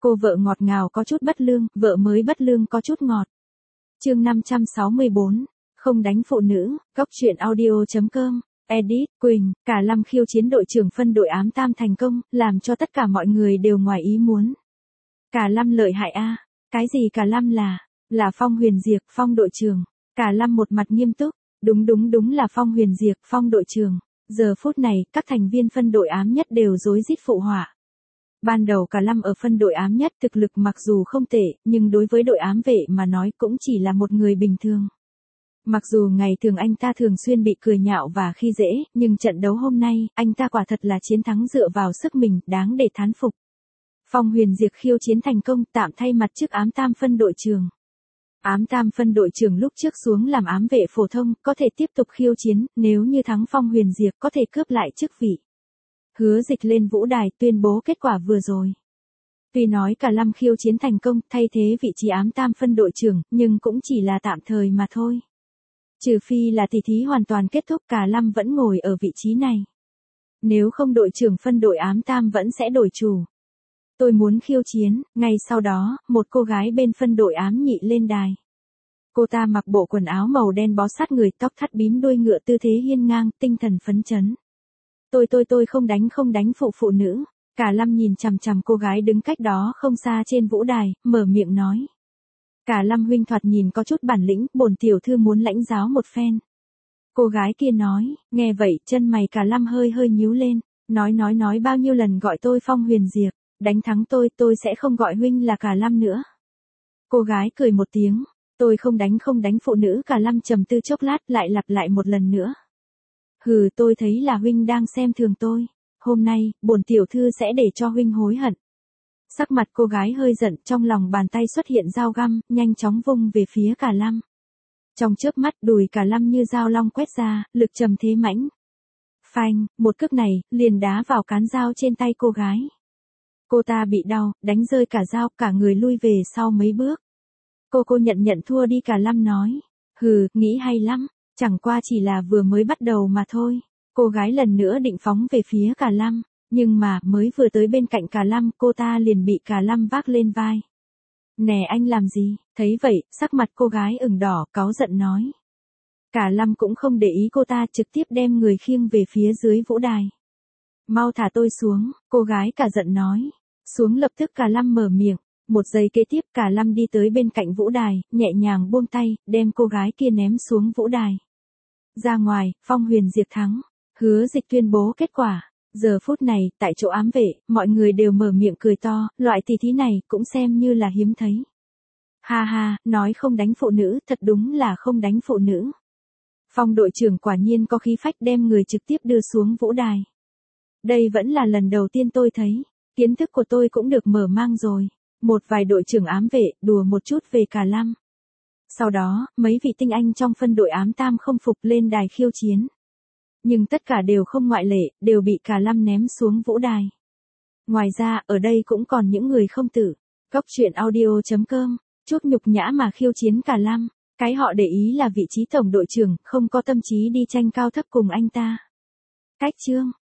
Cô vợ ngọt ngào có chút bất lương, vợ mới bất lương có chút ngọt. Chương 564, không đánh phụ nữ, góc truyện audio.com. Edit, Quỳnh, Cả Lâm khiêu chiến đội trưởng phân đội ám tam thành công, làm cho tất cả mọi người đều ngoài ý muốn. Cả Lâm lợi hại a, cái gì Cả Lâm là Phong Huyền Diệp, Phong đội trưởng. Cả Lâm một mặt nghiêm túc, đúng là Phong Huyền Diệp, Phong đội trưởng. Giờ phút này, các thành viên phân đội ám nhất đều rối rít phụ họa. Ban đầu Cả Lâm ở phân đội ám nhất thực lực mặc dù không tệ, nhưng đối với đội ám vệ mà nói cũng chỉ là một người bình thường. Mặc dù ngày thường anh ta thường xuyên bị cười nhạo và khi dễ, nhưng trận đấu hôm nay, anh ta quả thật là chiến thắng dựa vào sức mình, đáng để thán phục. Phong Huyền Diệp khiêu chiến thành công, tạm thay mặt chức ám tam phân đội trưởng. Ám tam phân đội trưởng lúc trước xuống làm ám vệ phổ thông, có thể tiếp tục khiêu chiến, nếu như thắng Phong Huyền Diệp có thể cướp lại chức vị. Hứa Dịch lên vũ đài tuyên bố kết quả vừa rồi. Tuy nói Cả Lâm khiêu chiến thành công, thay thế vị trí ám tam phân đội trưởng, nhưng cũng chỉ là tạm thời mà thôi. Trừ phi là tỷ thí hoàn toàn kết thúc, Cả Lâm vẫn ngồi ở vị trí này. Nếu không đội trưởng phân đội ám tam vẫn sẽ đổi chủ. Tôi muốn khiêu chiến, ngay sau đó, một cô gái bên phân đội ám nhị lên đài. Cô ta mặc bộ quần áo màu đen bó sát người, tóc thắt bím đuôi ngựa, tư thế hiên ngang, tinh thần phấn chấn. Tôi không đánh phụ nữ. Cả Lâm nhìn chằm chằm cô gái đứng cách đó không xa trên vũ đài, mở miệng nói. Cả Lâm huynh thoạt nhìn có chút bản lĩnh, bổn tiểu thư muốn lãnh giáo một phen. Cô gái kia nói, nghe vậy, chân mày Cả Lâm hơi nhíu lên, nói bao nhiêu lần gọi tôi Phong Huyền Diệp, đánh thắng tôi sẽ không gọi huynh là Cả Lâm nữa. Cô gái cười một tiếng, tôi không đánh phụ nữ. Cả Lâm trầm tư chốc lát lại lặp lại một lần nữa. Hừ, tôi thấy là huynh đang xem thường tôi. Hôm nay, bổn tiểu thư sẽ để cho huynh hối hận. Sắc mặt cô gái hơi giận, trong lòng bàn tay xuất hiện dao găm, nhanh chóng vung về phía Cả Lâm. Trong chớp mắt, đùi Cả Lâm như dao long quét ra, lực trầm thế mãnh. Phanh, một cước này, liền đá vào cán dao trên tay cô gái. Cô ta bị đau, đánh rơi cả dao, cả người lui về sau mấy bước. Cô nhận thua đi. Cả Lâm nói. Hừ, nghĩ hay lắm, chẳng qua chỉ là vừa mới bắt đầu mà thôi. Cô gái lần nữa định phóng về phía Cả Lâm, nhưng mà mới vừa tới bên cạnh Cả Lâm, cô ta liền bị Cả Lâm vác lên vai. Nè anh làm gì? Thấy vậy, sắc mặt cô gái ửng đỏ, cáu giận nói. Cả Lâm cũng không để ý cô ta, trực tiếp đem người khiêng về phía dưới vũ đài. Mau thả tôi xuống, cô gái cả giận nói. Xuống lập tức Cả Lâm mở miệng. Một giây kế tiếp Cả Lâm đi tới bên cạnh vũ đài, nhẹ nhàng buông tay, đem cô gái kia ném xuống vũ đài. Ra ngoài, Phong Huyền Diệp thắng. Hứa Dịch tuyên bố kết quả. Giờ phút này, tại chỗ ám vệ, mọi người đều mở miệng cười to, loại tỷ thí này cũng xem như là hiếm thấy. Ha ha, nói không đánh phụ nữ, thật đúng là không đánh phụ nữ. Phong đội trưởng quả nhiên có khí phách, đem người trực tiếp đưa xuống vũ đài. Đây vẫn là lần đầu tiên tôi thấy, kiến thức của tôi cũng được mở mang rồi. Một vài đội trưởng ám vệ, đùa một chút về Cả Lâm. Sau đó, mấy vị tinh anh trong phân đội ám tam không phục lên đài khiêu chiến. Nhưng tất cả đều không ngoại lệ, đều bị Cả Lâm ném xuống vũ đài. Ngoài ra, ở đây cũng còn những người không tử. Góc truyện audio.com, chút nhục nhã mà khiêu chiến Cả Lâm. Cái họ để ý là vị trí tổng đội trưởng, không có tâm trí đi tranh cao thấp cùng anh ta. Cách chương.